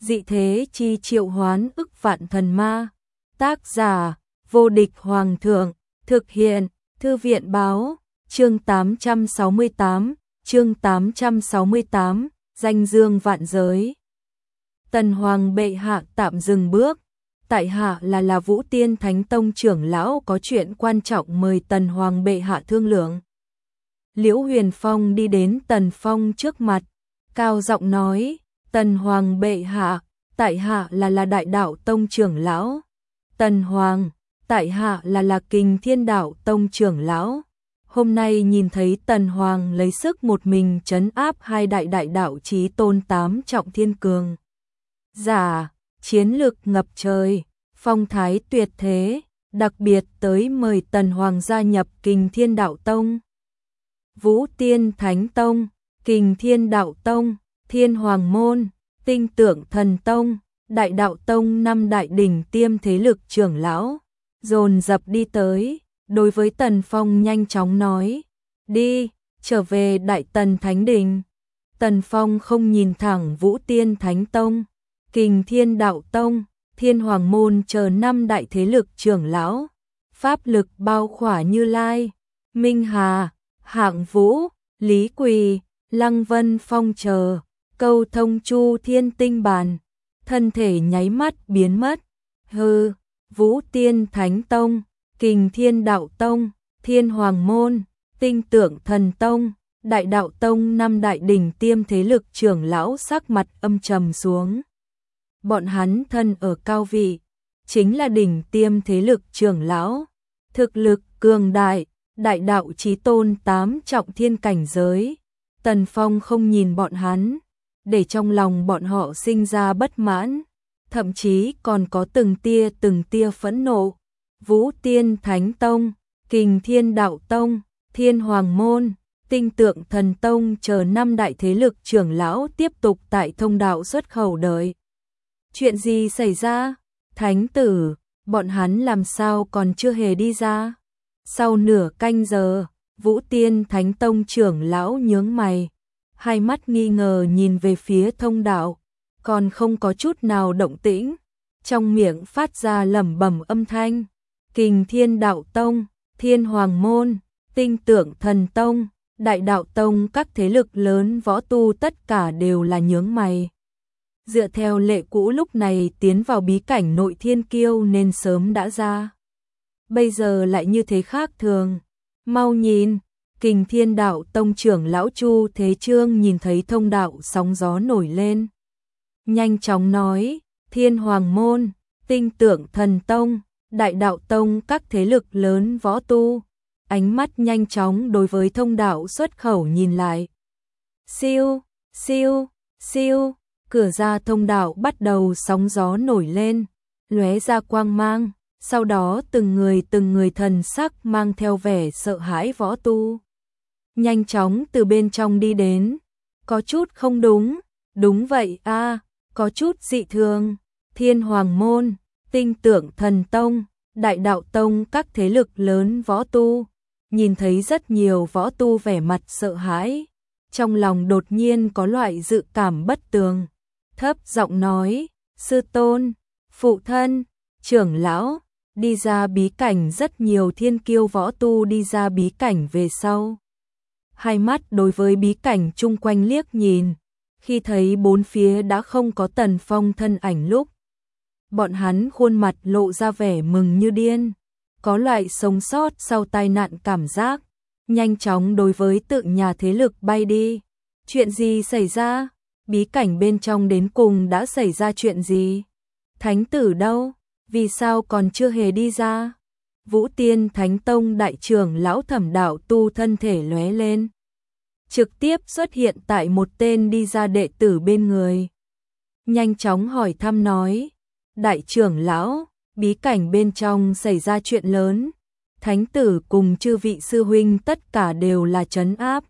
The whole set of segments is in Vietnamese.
dị thế chi triệu hoán ức vạn thần ma. Tác giả, vô địch hoàng thượng, thực hiện, thư viện báo, chương 868, danh dương vạn giới. Tần Hoàng bệ hạ tạm dừng bước, tại hạ là Vũ Tiên Thánh Tông trưởng lão, có chuyện quan trọng mời Tần Hoàng bệ hạ thương lượng. Liễu Huyền Phong đi đến Tần Phong trước mặt, cao giọng nói, Tần Hoàng bệ hạ, tại hạ là Đại Đạo Tông trưởng lão. Tần Hoàng, tại hạ là Kình Thiên Đạo Tông trưởng lão. Hôm nay nhìn thấy Tần Hoàng lấy sức một mình trấn áp hai đại đạo chí tôn 8 trọng thiên cường giả, chiến lực ngập trời, phong thái tuyệt thế, đặc biệt tới mời Tần Hoàng gia nhập Kình Thiên Đạo Tông. Vũ Tiên Thánh Tông, Kình Thiên Đạo Tông, Thiên Hoàng Môn, Tinh Tượng Thần Tông, Đại Đạo Tông, năm đại đỉnh tiêm thế lực trưởng lão dồn dập đi tới, đối với Tần Phong nhanh chóng nói, đi, trở về Đại Tần Thánh Đình. Tần Phong không nhìn thẳng Vũ Tiên Thánh Tông, Kình Thiên Đạo Tông, Thiên Hoàng Môn chờ năm đại thế lực trưởng lão, pháp lực bao khỏa Như Lai, Minh Hà, Hạng Vũ, Lý Quỳ, Lăng Vân Phong chờ, câu thông chu thiên tinh bàn, thân thể nháy mắt biến mất. Hừ, Vũ Tiên Thánh Tông, Kình Thiên Đạo Tông, Thiên Hoàng Môn, Tinh Tượng Thần Tông, Đại Đạo Tông, năm đại đỉnh tiêm thế lực trưởng lão sắc mặt âm trầm xuống. Bọn hắn thân ở cao vị, chính là đỉnh tiêm thế lực trưởng lão, thực lực cường đại, đại đạo chí tôn 8 trọng thiên cảnh giới. Tần Phong không nhìn bọn hắn, để trong lòng bọn họ sinh ra bất mãn, thậm chí còn có từng tia phẫn nộ. Vũ Tiên Thánh Tông, Kình Thiên Đạo Tông, Thiên Hoàng Môn, Tinh Tượng Thần Tông chờ năm đại thế lực trưởng lão tiếp tục tại thông đạo xuất khẩu đợi. Chuyện gì xảy ra? Thánh tử, bọn hắn làm sao còn chưa hề đi ra? Sau nửa canh giờ, Vũ Tiên Thánh Tông trưởng lão nhướng mày, hai mắt nghi ngờ nhìn về phía thông đạo, còn không có chút nào động tĩnh, trong miệng phát ra lẩm bẩm âm thanh. Kình Thiên Đạo Tông, Thiên Hoàng Môn, Tinh Tượng Thần Tông, Đại Đạo Tông, các thế lực lớn võ tu tất cả đều là nhướng mày. Dựa theo lệ cũ lúc này tiến vào bí cảnh nội thiên kiêu nên sớm đã ra. Bây giờ lại như thế khác thường. Mau nhìn, Kình Thiên Đạo Tông trưởng lão Chu Thế Chương nhìn thấy thông đạo sóng gió nổi lên. Nhanh chóng nói, Thiên Hoàng Môn, Tinh Tượng Thần Tông, Đại Đạo Tông, các thế lực lớn võ tu. Ánh mắt nhanh chóng đối với thông đạo xuất khẩu nhìn lại. Siêu, siêu, siêu, cửa ra thông đạo bắt đầu sóng gió nổi lên, lóe ra quang mang, sau đó từng người thần sắc mang theo vẻ sợ hãi võ tu. Nhanh chóng từ bên trong đi đến, có chút không đúng, đúng vậy a, có chút dị thường. Thiên Hoàng Môn, Tinh Tượng Thần Tông, Đại Đạo Tông, các thế lực lớn võ tu, nhìn thấy rất nhiều võ tu vẻ mặt sợ hãi, trong lòng đột nhiên có loại dự cảm bất tường, thấp giọng nói, sư tôn, phụ thân, trưởng lão, đi ra bí cảnh. Rất nhiều thiên kiêu võ tu đi ra bí cảnh về sau, hai mắt đối với bí cảnh chung quanh liếc nhìn, khi thấy bốn phía đã không có Tần Phong thân ảnh lúc, bọn hắn khuôn mặt lộ ra vẻ mừng như điên, có loại sống sót sau tai nạn cảm giác, nhanh chóng đối với tự nhà thế lực bay đi. Chuyện gì xảy ra? Bí cảnh bên trong đến cùng đã xảy ra chuyện gì? Thánh tử đâu? Vì sao còn chưa hề đi ra? Vũ Tiên Thánh Tông đại trưởng lão Thẩm Đạo Tu thân thể lóe lên, trực tiếp xuất hiện tại một tên đi ra đệ tử bên người. Nhanh chóng hỏi thăm nói, đại trưởng lão, bí cảnh bên trong xảy ra chuyện lớn, thánh tử cùng chư vị sư huynh tất cả đều là trấn áp.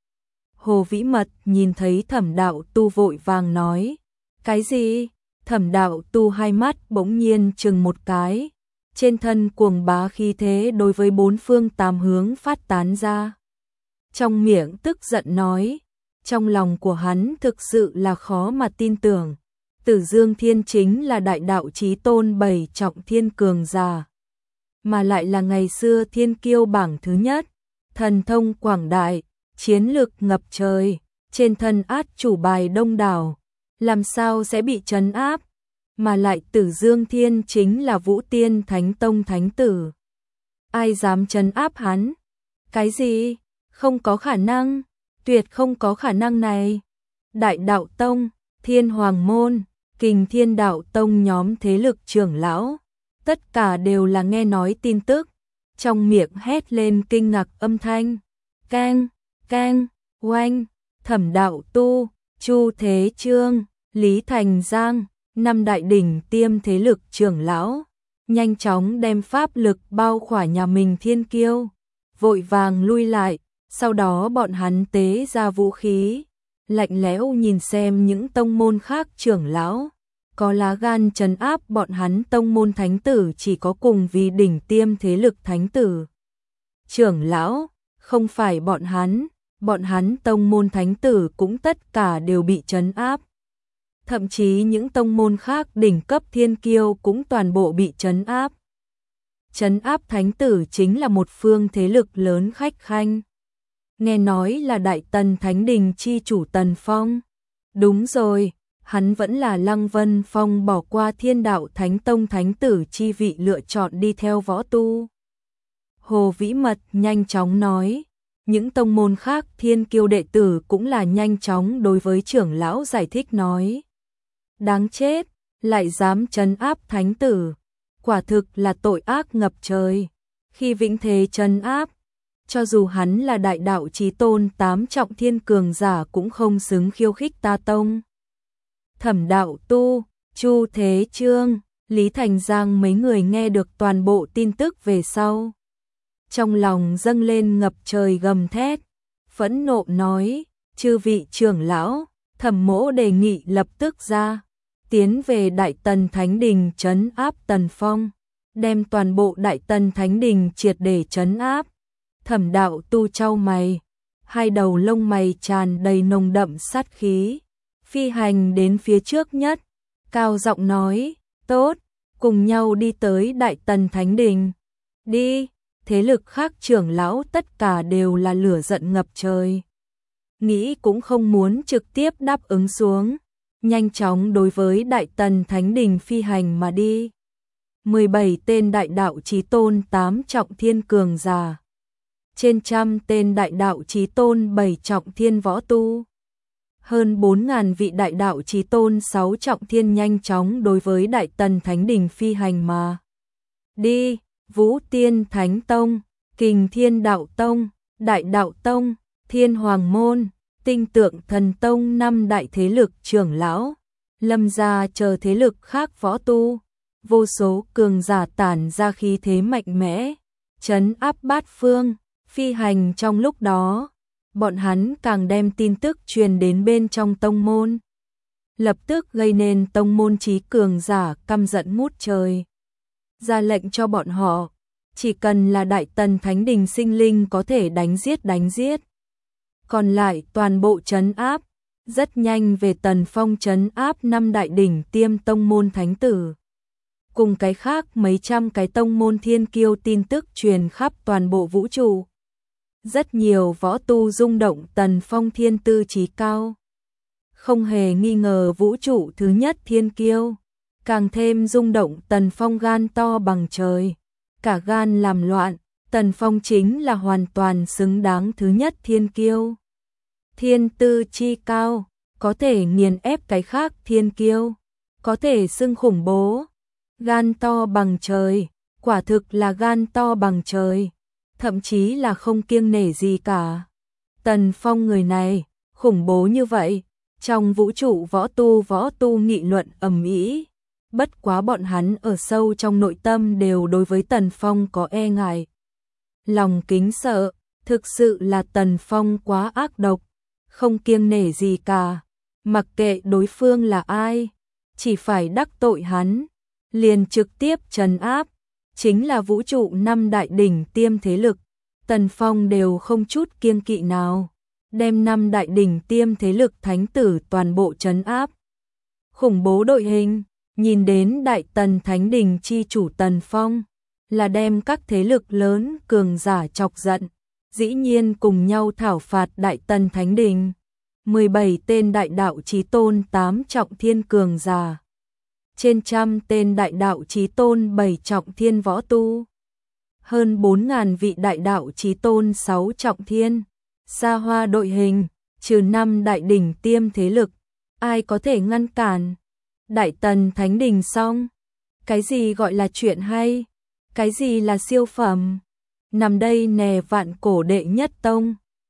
Hồ Vĩ Mật nhìn thấy Thẩm Đạo Tu vội vàng nói, cái gì? Thẩm Đạo Tu hai mắt bỗng nhiên chừng một cái, trên thân cuồng bá khí thế đối với bốn phương tám hướng phát tán ra. Trong miệng tức giận nói, trong lòng của hắn thực sự là khó mà tin tưởng. Tử Dương Thiên chính là đại đạo chí tôn 7 trọng thiên cường giả, mà lại là ngày xưa thiên kiêu bảng thứ nhất, thần thông quảng đại, chiến lực ngập trời, trên thân át chủ bài đông đảo, làm sao sẽ bị trấn áp, mà lại Tử Dương Thiên chính là Vũ Tiên Thánh Tông thánh tử. Ai dám trấn áp hắn? Cái gì? Không có khả năng, tuyệt không có khả năng này. Đại Đạo Tông, Thiên Hoàng Môn, Kình Thiên Đạo Tông nhóm thế lực trưởng lão, tất cả đều là nghe nói tin tức, trong miệng hét lên kinh ngạc âm thanh. Keng, keng, oanh, Thẩm Đạo Tu, Chu Thế Chương, Lý Thành Giang, năm đại đỉnh tiêm thế lực trưởng lão, nhanh chóng đem pháp lực bao khỏa nhà mình thiên kiêu, vội vàng lui lại, sau đó bọn hắn tế ra vũ khí, lạnh lẽo nhìn xem những tông môn khác trưởng lão, có lá gan trấn áp bọn hắn tông môn thánh tử chỉ có cùng vì đỉnh tiêm thế lực thánh tử. Trưởng lão, không phải bọn hắn tông môn thánh tử cũng tất cả đều bị trấn áp. Thậm chí những tông môn khác đỉnh cấp thiên kiêu cũng toàn bộ bị trấn áp. Trấn áp thánh tử chính là một phương thế lực lớn khách khanh. Nghe nói là Đại Tần Thánh Đình chi chủ Tần Phong. Đúng rồi, hắn vẫn là Lăng Vân Phong bỏ qua Thiên Đạo Thánh Tông thánh tử chi vị lựa chọn đi theo võ tu. Hồ Vĩ Mật nhanh chóng nói, những tông môn khác thiên kiêu đệ tử cũng là nhanh chóng đối với trưởng lão giải thích nói. Đáng chết, lại dám trấn áp thánh tử, quả thực là tội ác ngập trời. Khi vĩnh thế trấn áp, cho dù hắn là đại đạo chí tôn 8 trọng thiên cường giả cũng không xứng khiêu khích ta tông. Thẩm Đạo Tu, Chu Thế Chương, Lý Thành Giang mấy người nghe được toàn bộ tin tức về sau, trong lòng dâng lên ngập trời gầm thét, phẫn nộ nói, chư vị trưởng lão, Thẩm mỗ đề nghị lập tức ra, tiến về Đại Tần Thánh Đình trấn áp Tần Phong, đem toàn bộ Đại Tần Thánh Đình triệt để trấn áp. Thẩm Đạo Tu chau mày, hai đầu lông mày tràn đầy nồng đậm sát khí, phi hành đến phía trước nhất, cao giọng nói, tốt, cùng nhau đi tới Đại Tần Thánh Đình. Đi, thế lực khác trưởng lão tất cả đều là lửa giận ngập trời. Nghĩ cũng không muốn trực tiếp đáp ứng xuống, nhanh chóng đối với Đại Tần Thánh Đình phi hành mà đi. 17 tên đại đạo chí tôn 8 trọng thiên cường giả, trên trăm tên đại đạo chí tôn 7 trọng thiên võ tu, hơn 4.000 vị đại đạo chí tôn 6 trọng thiên nhanh chóng đối với Đại Tần Thánh Đình phi hành mà đi. Vũ Tiên Thánh Tông, Kình Thiên Đạo Tông, Đại Đạo Tông, Thiên Hoàng Môn, Tinh Tượng Thần Tông, năm đại thế lực trưởng lão, Lâm gia chờ thế lực khác võ tu, vô số cường giả tản ra khí thế mạnh mẽ, trấn áp bát phương. Phi hành trong lúc đó, bọn hắn càng đem tin tức truyền đến bên trong tông môn, lập tức gây nên tông môn chí cường giả căm giận ngút trời, ra lệnh cho bọn họ, chỉ cần là Đại Tần Thánh Đình sinh linh có thể đánh giết, còn lại toàn bộ trấn áp. Rất nhanh về Tần Phong trấn áp năm đại đỉnh tiêm tông môn thánh tử, cùng cái khác mấy trăm cái tông môn thiên kiêu, tin tức truyền khắp toàn bộ vũ trụ. Rất nhiều võ tu rung động Tần Phong thiên tư chí cao, không hề nghi ngờ vũ trụ thứ nhất thiên kiêu, càng thêm rung động Tần Phong gan to bằng trời, cả gan làm loạn, Tần Phong chính là hoàn toàn xứng đáng thứ nhất thiên kiêu. Thiên tư chi cao, có thể nghiền ép cái khác thiên kiêu, có thể xưng khủng bố, gan to bằng trời, quả thực là gan to bằng trời, thậm chí là không kiêng nể gì cả. Tần Phong người này, khủng bố như vậy, trong vũ trụ võ tu nghị luận ầm ĩ, bất quá bọn hắn ở sâu trong nội tâm đều đối với Tần Phong có e ngại, lòng kính sợ, thực sự là Tần Phong quá ác độc, không kiêng nể gì cả, mặc kệ đối phương là ai, chỉ phải đắc tội hắn, liền trực tiếp trấn áp, chính là vũ trụ năm đại đỉnh tiêm thế lực, Tần Phong đều không chút kiêng kỵ nào, đem năm đại đỉnh tiêm thế lực thánh tử toàn bộ trấn áp. khủng bố đội hình, nhìn đến Đại Tần Thánh Đình chi chủ Tần Phong, là đem các thế lực lớn cường giả chọc giận, dĩ nhiên cùng nhau thảo phạt Đại Tần Thánh Đình. 17 tên đại đạo chí tôn 8 trọng thiên cường giả, trên trăm tên đại đạo chí tôn 7 trọng thiên võ tu, hơn 4.000 vị đại đạo chí tôn 6 trọng thiên, xa hoa đội hình, trừ 5 đại đỉnh tiêm thế lực, ai có thể ngăn cản? Đại Tần Thánh Đình xong, cái gì gọi là chuyện hay? Cái gì là siêu phẩm? Nằm đây nè vạn cổ đệ nhất tông.